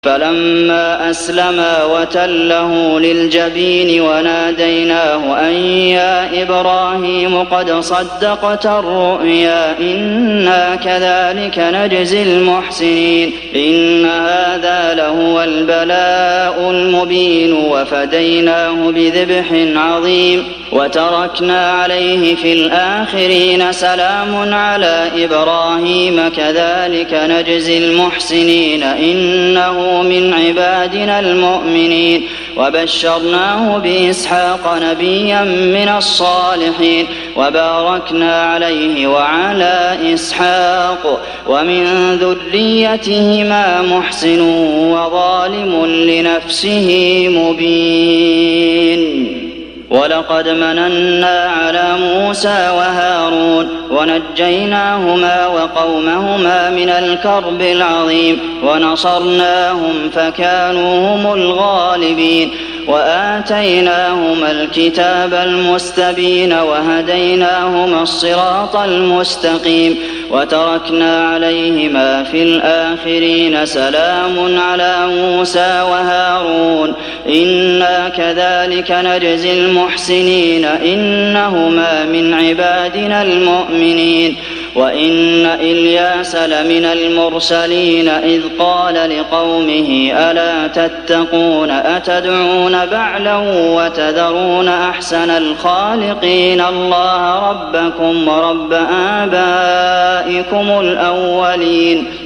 فلما أسلما وتله للجبين وناديناه أن يا إبراهيم قد صدقت الرؤيا إنا كذلك نجزي المحسنين إن هذا لهو البلاء المبين وفديناه بذبح عظيم وتركنا عليه في الآخرين سلام على إبراهيم كذلك نجزي المحسنين إنه من عبادنا المؤمنين وبشرناه بإسحاق نبيا من الصالحين وباركنا عليه وعلى إسحاق ومن ذريتهما محسن وظالم لنفسه مبين ولقد مننا على موسى وهارون ونجيناهما وقومهما من الكرب العظيم ونصرناهم فكانوا هم الغالبين وآتيناهما الكتاب المستبين وهديناهما الصراط المستقيم وتركنا عليهما في الآخرين سلام على موسى وهارون إنا كذلك نجزي المحسنين إنهما من عبادنا المؤمنين وإن إلياس لمن المرسلين إذ قال لقومه ألا تتقون أتدعون بعلا وتذرون أحسن الخالقين الله ربكم ورب آبائكم الأولين